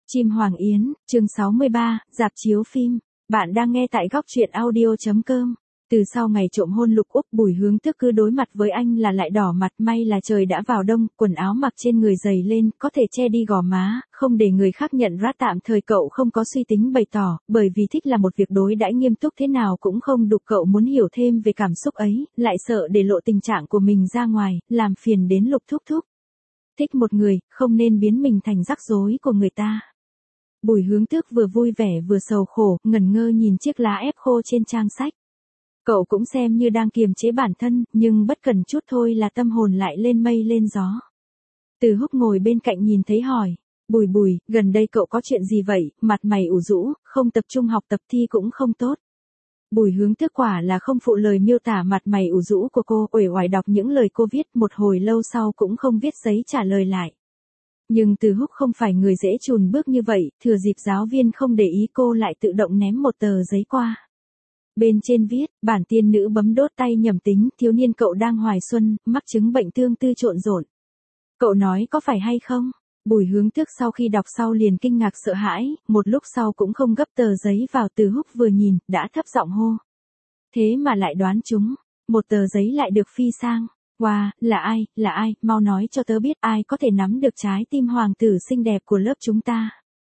Chim Hoàng Yến, chương 63, rạp chiếu phim. Bạn đang nghe tại góc truyện audio.com. Từ sau ngày trộm hôn Lục Úc, Bùi Hướng Tước cứ đối mặt với anh là lại đỏ mặt. May là trời đã vào đông, quần áo mặc trên người dày lên, có thể che đi gò má, không để người khác nhận ra. Tạm thời cậu không có suy tính bày tỏ, bởi vì thích là một việc đối đãi nghiêm túc thế nào cũng không đủ. Cậu muốn hiểu thêm về cảm xúc ấy, lại sợ để lộ tình trạng của mình ra ngoài, làm phiền đến Lục thúc thúc. Thích một người, không nên biến mình thành rắc rối của người ta. Bùi Hướng Tước vừa vui vẻ vừa sầu khổ, ngẩn ngơ nhìn chiếc lá ép khô trên trang sách. Cậu cũng xem như đang kiềm chế bản thân, nhưng bất cần chút thôi là tâm hồn lại lên mây lên gió. Từ Húc ngồi bên cạnh nhìn thấy hỏi, Bùi, gần đây cậu có chuyện gì vậy, mặt mày ủ rũ, không tập trung học tập thi cũng không tốt. Bùi Hướng Tước quả là không phụ lời miêu tả mặt mày ủ rũ của cô, uể oải đọc những lời cô viết, một hồi lâu sau cũng không viết giấy trả lời lại. Nhưng Từ Húc không phải người dễ chùn bước như vậy, thừa dịp giáo viên không để ý cô lại tự động ném một tờ giấy qua. Bên trên viết, bản tiên nữ bấm đốt tay nhầm tính, thiếu niên cậu đang hoài xuân, mắc chứng bệnh tương tư trộn rộn. Cậu nói có phải hay không? Bùi Hướng Tước sau khi đọc sau liền kinh ngạc sợ hãi, một lúc sau cũng không gấp tờ giấy vào. Từ Húc vừa nhìn, đã thấp giọng hô. Thế mà lại đoán chúng, một tờ giấy lại được phi sang. Wow, là ai, mau nói cho tớ biết ai có thể nắm được trái tim hoàng tử xinh đẹp của lớp chúng ta.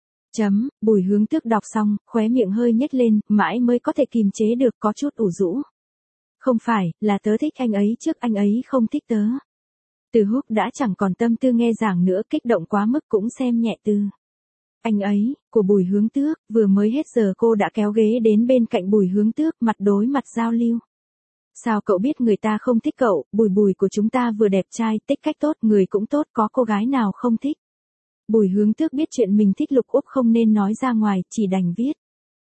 Bùi Hướng Tước đọc xong, khóe miệng hơi nhếch lên, mãi mới có thể kìm chế được, có chút ủ rũ. Không phải, là tớ thích anh ấy trước anh ấy không thích tớ. Từ Húc đã chẳng còn tâm tư nghe giảng nữa, kích động quá mức cũng xem nhẹ từ. Anh ấy, của Bùi Hướng Tước, vừa mới hết giờ cô đã kéo ghế đến bên cạnh Bùi Hướng Tước, mặt đối mặt giao lưu. Sao cậu biết người ta không thích cậu, Bùi của chúng ta vừa đẹp trai, tích cách tốt, người cũng tốt, có cô gái nào không thích. Bùi Hướng Tước biết chuyện mình thích Lục Úc không nên nói ra ngoài, chỉ đành viết.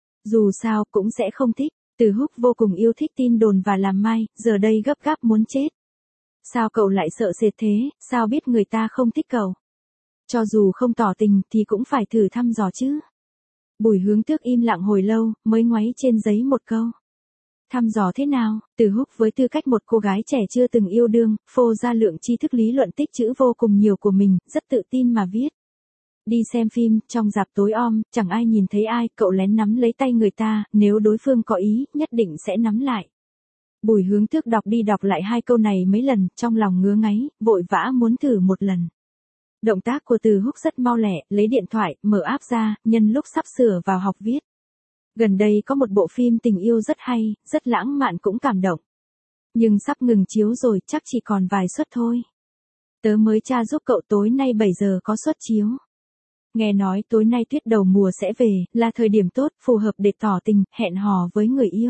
Dù sao, cũng sẽ không thích. Từ Húc vô cùng yêu thích tin đồn và làm mai, giờ đây gấp gáp muốn chết. Sao cậu lại sợ sệt thế, sao biết người ta không thích cậu? Cho dù không tỏ tình thì cũng phải thử thăm dò chứ. Bùi Hướng Tước im lặng hồi lâu, mới ngoáy trên giấy một câu. Thăm dò thế nào? Từ Húc với tư cách một cô gái trẻ chưa từng yêu đương, phô ra lượng tri thức lý luận tích trữ vô cùng nhiều của mình, rất tự tin mà viết. Đi xem phim, trong rạp tối om, chẳng ai nhìn thấy ai, cậu lén nắm lấy tay người ta, nếu đối phương có ý, nhất định sẽ nắm lại. Bùi Hướng Tước đọc đi đọc lại hai câu này mấy lần, trong lòng ngứa ngáy, vội vã muốn thử một lần. Động tác của Từ Húc rất mau lẹ, lấy điện thoại, mở app ra, nhân lúc sắp sửa vào học viết. Gần đây có một bộ phim tình yêu rất hay, rất lãng mạn cũng cảm động. Nhưng sắp ngừng chiếu rồi, chắc chỉ còn vài suất thôi. Tớ mới tra giúp cậu tối nay 7 giờ có suất chiếu. Nghe nói tối nay tuyết đầu mùa sẽ về, là thời điểm tốt, phù hợp để tỏ tình, hẹn hò với người yêu.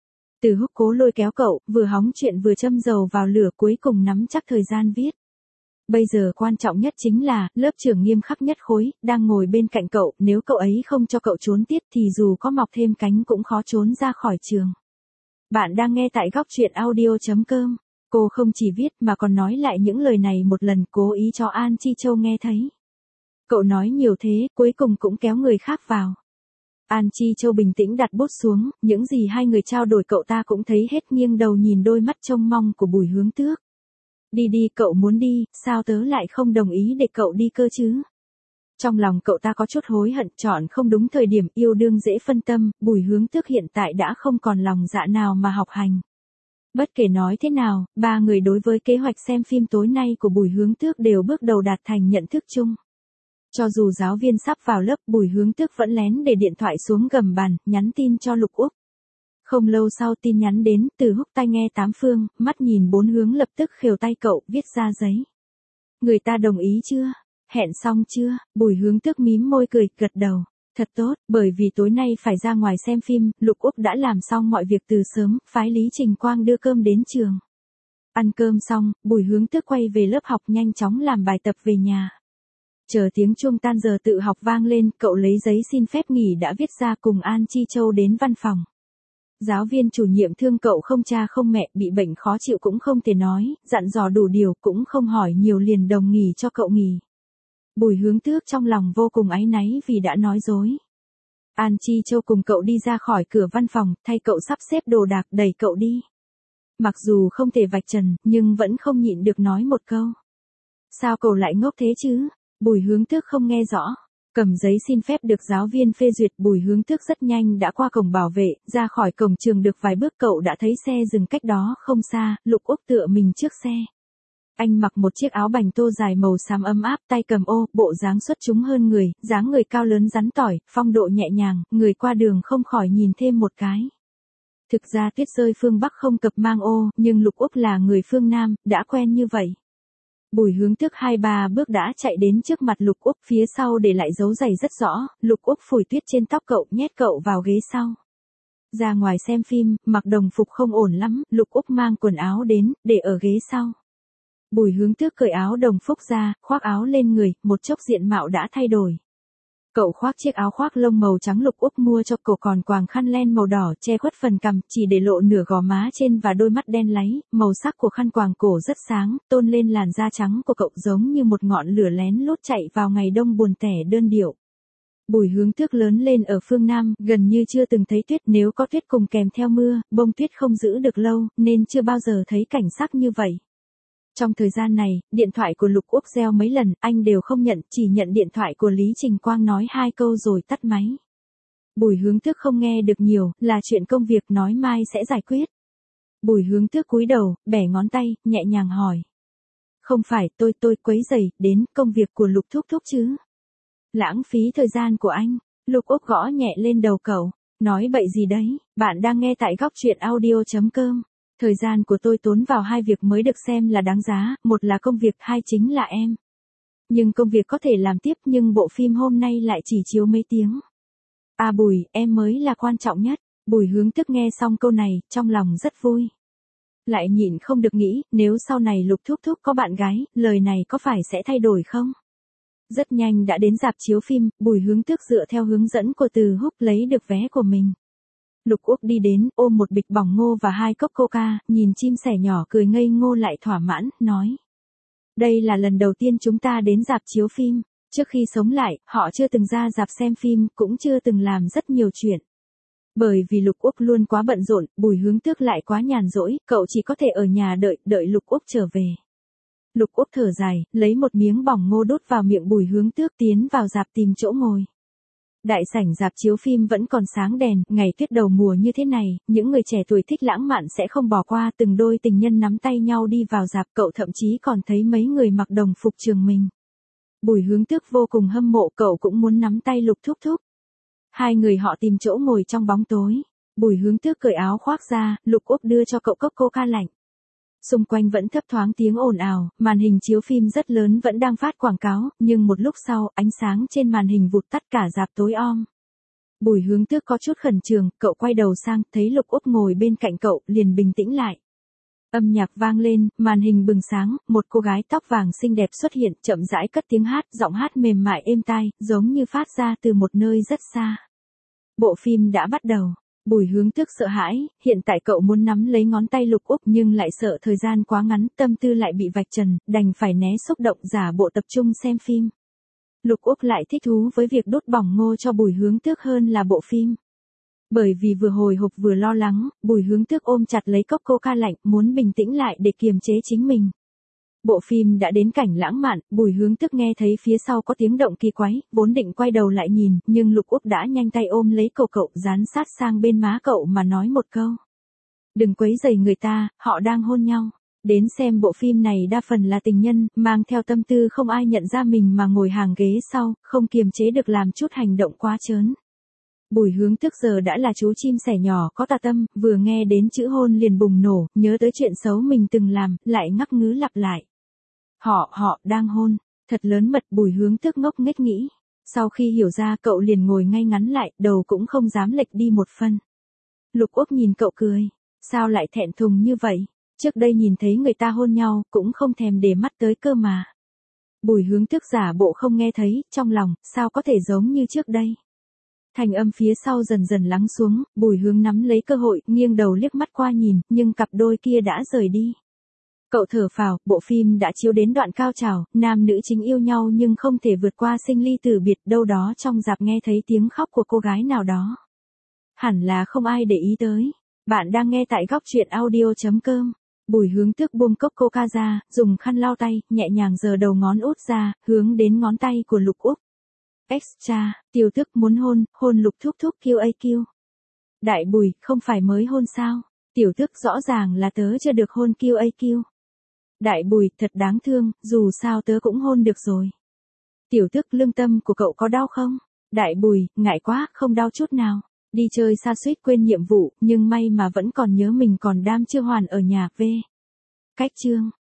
Từ Húc cố lôi kéo cậu, vừa hóng chuyện vừa châm dầu vào lửa, cuối cùng nắm chắc thời gian viết. Bây giờ quan trọng nhất chính là, lớp trưởng nghiêm khắc nhất khối, đang ngồi bên cạnh cậu, nếu cậu ấy không cho cậu trốn tiết thì dù có mọc thêm cánh cũng khó trốn ra khỏi trường. Bạn đang nghe tại góc truyện audio.com. Cô không chỉ viết mà còn nói lại những lời này một lần, cố ý cho An Chi Châu nghe thấy. Cậu nói nhiều thế, cuối cùng cũng kéo người khác vào. An Chi Châu bình tĩnh đặt bút xuống, những gì hai người trao đổi cậu ta cũng thấy hết, nghiêng đầu nhìn đôi mắt trông mong của Bùi Hướng Tước. Đi, cậu muốn đi, sao tớ lại không đồng ý để cậu đi cơ chứ? Trong lòng cậu ta có chút hối hận, chọn không đúng thời điểm, yêu đương dễ phân tâm, Bùi Hướng Tước hiện tại đã không còn lòng dạ nào mà học hành. Bất kể nói thế nào, ba người đối với kế hoạch xem phim tối nay của Bùi Hướng Tước đều bước đầu đạt thành nhận thức chung. Cho dù giáo viên sắp vào lớp, Bùi Hướng Tước vẫn lén để điện thoại xuống gầm bàn, nhắn tin cho Lục Úc. Không lâu sau tin nhắn đến, Từ Húc tai nghe tám phương, mắt nhìn bốn hướng, lập tức khều tay cậu, viết ra giấy. Người ta đồng ý chưa? Hẹn xong chưa? Bùi Hướng Tước mím môi cười, gật đầu. Thật tốt, bởi vì tối nay phải ra ngoài xem phim, Lục Úc đã làm xong mọi việc từ sớm, phái Lý Trình Quang đưa cơm đến trường. Ăn cơm xong, Bùi Hướng Tước quay về lớp học, nhanh chóng làm bài tập về nhà. Chờ tiếng chuông tan giờ tự học vang lên, cậu lấy giấy xin phép nghỉ đã viết ra cùng An Chi Châu đến văn phòng. Giáo viên chủ nhiệm thương cậu không cha không mẹ, bị bệnh khó chịu cũng không thể nói, dặn dò đủ điều, cũng không hỏi nhiều, liền đồng nghỉ cho cậu nghỉ. Bùi Hướng Tước trong lòng vô cùng áy náy vì đã nói dối. An Chi Châu cùng cậu đi ra khỏi cửa văn phòng, thay cậu sắp xếp đồ đạc, đẩy cậu đi. Mặc dù không thể vạch trần, nhưng vẫn không nhịn được nói một câu. Sao cậu lại ngốc thế chứ? Bùi Hướng Tước không nghe rõ. Cầm giấy xin phép được giáo viên phê duyệt, Bùi Hướng Tước rất nhanh đã qua cổng bảo vệ, ra khỏi cổng trường được vài bước cậu đã thấy xe dừng cách đó không xa, Lục Úc tựa mình trước xe. Anh mặc một chiếc áo bành tô dài màu xám ấm áp, tay cầm ô, bộ dáng xuất chúng hơn người, dáng người cao lớn rắn tỏi, phong độ nhẹ nhàng, người qua đường không khỏi nhìn thêm một cái. Thực ra tuyết rơi phương Bắc không cập mang ô, nhưng Lục Úc là người phương Nam, đã quen như vậy. Bùi Hướng Tước 2-3 bước đã chạy đến trước mặt Lục Úc, phía sau để lại dấu giày rất rõ, Lục Úc phủi tuyết trên tóc cậu, nhét cậu vào ghế sau. Ra ngoài xem phim, mặc đồng phục không ổn lắm, Lục Úc mang quần áo đến, để ở ghế sau. Bùi Hướng Tước cởi áo đồng phục ra, khoác áo lên người, một chốc diện mạo đã thay đổi. Cậu khoác chiếc áo khoác lông màu trắng Lục Úc mua cho cậu, còn quàng khăn len màu đỏ che khuất phần cằm, chỉ để lộ nửa gò má trên và đôi mắt đen láy, màu sắc của khăn quàng cổ rất sáng, tôn lên làn da trắng của cậu giống như một ngọn lửa lén lút chạy vào ngày đông buồn tẻ đơn điệu. Bùi Hướng Tước lớn lên ở phương Nam, gần như chưa từng thấy tuyết, nếu có tuyết cùng kèm theo mưa, bông tuyết không giữ được lâu, nên chưa bao giờ thấy cảnh sắc như vậy. Trong thời gian này, điện thoại của Lục Úc reo mấy lần, anh đều không nhận, chỉ nhận điện thoại của Lý Trình Quang nói 2 câu rồi tắt máy. Bùi Hướng Tước không nghe được nhiều, là chuyện công việc, nói mai sẽ giải quyết. Bùi Hướng Tước cúi đầu, bẻ ngón tay, nhẹ nhàng hỏi. Không phải, tôi quấy rầy đến công việc của Lục thúc thúc chứ? Lãng phí thời gian của anh. Lục Úc gõ nhẹ lên đầu cậu, nói bậy gì đấy, bạn đang nghe tại góc truyện audio.com. Thời gian của tôi tốn vào 2 việc mới được xem là đáng giá, một là công việc, 2 chính là em. Nhưng công việc có thể làm tiếp, nhưng bộ phim hôm nay lại chỉ chiếu mấy tiếng. À Bùi, em mới là quan trọng nhất. Bùi Hướng Tước nghe xong câu này, trong lòng rất vui. Lại nhịn không được nghĩ, nếu sau này Lục thúc thúc có bạn gái, lời này có phải sẽ thay đổi không? Rất nhanh đã đến rạp chiếu phim, Bùi Hướng Tước dựa theo hướng dẫn của Từ Húc lấy được vé của mình. Lục Úc đi đến, ôm một bịch bỏng ngô và 2 cốc coca, nhìn chim sẻ nhỏ cười ngây ngô lại thỏa mãn, nói. Đây là lần đầu tiên chúng ta đến rạp chiếu phim, trước khi sống lại, họ chưa từng ra rạp xem phim, cũng chưa từng làm rất nhiều chuyện. Bởi vì Lục Úc luôn quá bận rộn, Bùi Hướng Tước lại quá nhàn rỗi, cậu chỉ có thể ở nhà đợi Lục Úc trở về. Lục Úc thở dài, lấy một miếng bỏng ngô đút vào miệng Bùi Hướng Tước, tiến vào rạp tìm chỗ ngồi. Đại sảnh rạp chiếu phim vẫn còn sáng đèn, ngày tuyết đầu mùa như thế này, những người trẻ tuổi thích lãng mạn sẽ không bỏ qua, từng đôi tình nhân nắm tay nhau đi vào rạp, cậu thậm chí còn thấy mấy người mặc đồng phục trường mình. Bùi Hướng Tước vô cùng hâm mộ, cậu cũng muốn nắm tay Lục thúc thúc. 2 người họ tìm chỗ ngồi trong bóng tối. Bùi Hướng Tước cởi áo khoác ra, Lục Úc đưa cho cậu cốc coca lạnh. Xung quanh vẫn thấp thoáng tiếng ồn ào, màn hình chiếu phim rất lớn vẫn đang phát quảng cáo, nhưng một lúc sau, ánh sáng trên màn hình vụt tắt, cả rạp tối om. Bùi Hướng Tước có chút khẩn trương, cậu quay đầu sang, thấy Lục Úc ngồi bên cạnh cậu, liền bình tĩnh lại. Âm nhạc vang lên, màn hình bừng sáng, một cô gái tóc vàng xinh đẹp xuất hiện, chậm rãi cất tiếng hát, giọng hát mềm mại êm tai, giống như phát ra từ một nơi rất xa. Bộ phim đã bắt đầu. Bùi Hướng Tước sợ hãi, hiện tại cậu muốn nắm lấy ngón tay Lục Úc nhưng lại sợ thời gian quá ngắn, tâm tư lại bị vạch trần, đành phải né xúc động, giả bộ tập trung xem phim. Lục Úc lại thích thú với việc đốt bỏng ngô cho Bùi Hướng Tước hơn là bộ phim. Bởi vì vừa hồi hộp vừa lo lắng, Bùi Hướng Tước ôm chặt lấy cốc coca lạnh, muốn bình tĩnh lại để kiềm chế chính mình. Bộ phim đã đến cảnh lãng mạn, Bùi Hướng Tước nghe thấy phía sau có tiếng động kỳ quái, vốn định quay đầu lại nhìn, nhưng Lục Úc đã nhanh tay ôm lấy cậu dán sát sang bên má cậu mà nói một câu. Đừng quấy rầy người ta, họ đang hôn nhau. Đến xem bộ phim này đa phần là tình nhân, mang theo tâm tư không ai nhận ra mình mà ngồi hàng ghế sau, không kiềm chế được làm chút hành động quá trớn. Bùi Hướng Tước giờ đã là chú chim sẻ nhỏ có tà tâm, vừa nghe đến chữ hôn liền bùng nổ, nhớ tới chuyện xấu mình từng làm, lại ngắc ngứ lặp lại. Họ đang hôn, thật lớn mật. Bùi Hướng Tước ngốc nghếch nghĩ. Sau khi hiểu ra cậu liền ngồi ngay ngắn lại, đầu cũng không dám lệch đi một phân. Lục Úc nhìn cậu cười, sao lại thẹn thùng như vậy, trước đây nhìn thấy người ta hôn nhau, cũng không thèm để mắt tới cơ mà. Bùi Hướng Tước giả bộ không nghe thấy, trong lòng, sao có thể giống như trước đây. Thành âm phía sau dần dần lắng xuống, Bùi Hướng nắm lấy cơ hội, nghiêng đầu liếc mắt qua nhìn, nhưng cặp đôi kia đã rời đi. Cậu thở phào, bộ phim đã chiếu đến đoạn cao trào, nam nữ chính yêu nhau nhưng không thể vượt qua sinh ly tử biệt, đâu đó trong rạp nghe thấy tiếng khóc của cô gái nào đó. Hẳn là không ai để ý tới. Bạn đang nghe tại góc truyện audio.com. Bùi Hướng Tước buông cốc coca ra, dùng khăn lau tay, nhẹ nhàng giơ đầu ngón út ra, hướng đến ngón tay của Lục Úc. Extra, Tiểu Tước muốn hôn Lục Thúc Thúc QAQ. Đại Bùi, không phải mới hôn sao? Tiểu Tước rõ ràng là tớ chưa được hôn QAQ. Đại Bùi, thật đáng thương, dù sao tớ cũng hôn được rồi. Tiểu Tước, lương tâm của cậu có đau không? Đại Bùi, ngại quá, không đau chút nào. Đi chơi xa suýt quên nhiệm vụ, nhưng may mà vẫn còn nhớ mình còn đam chưa hoàn ở nhà. Cách chương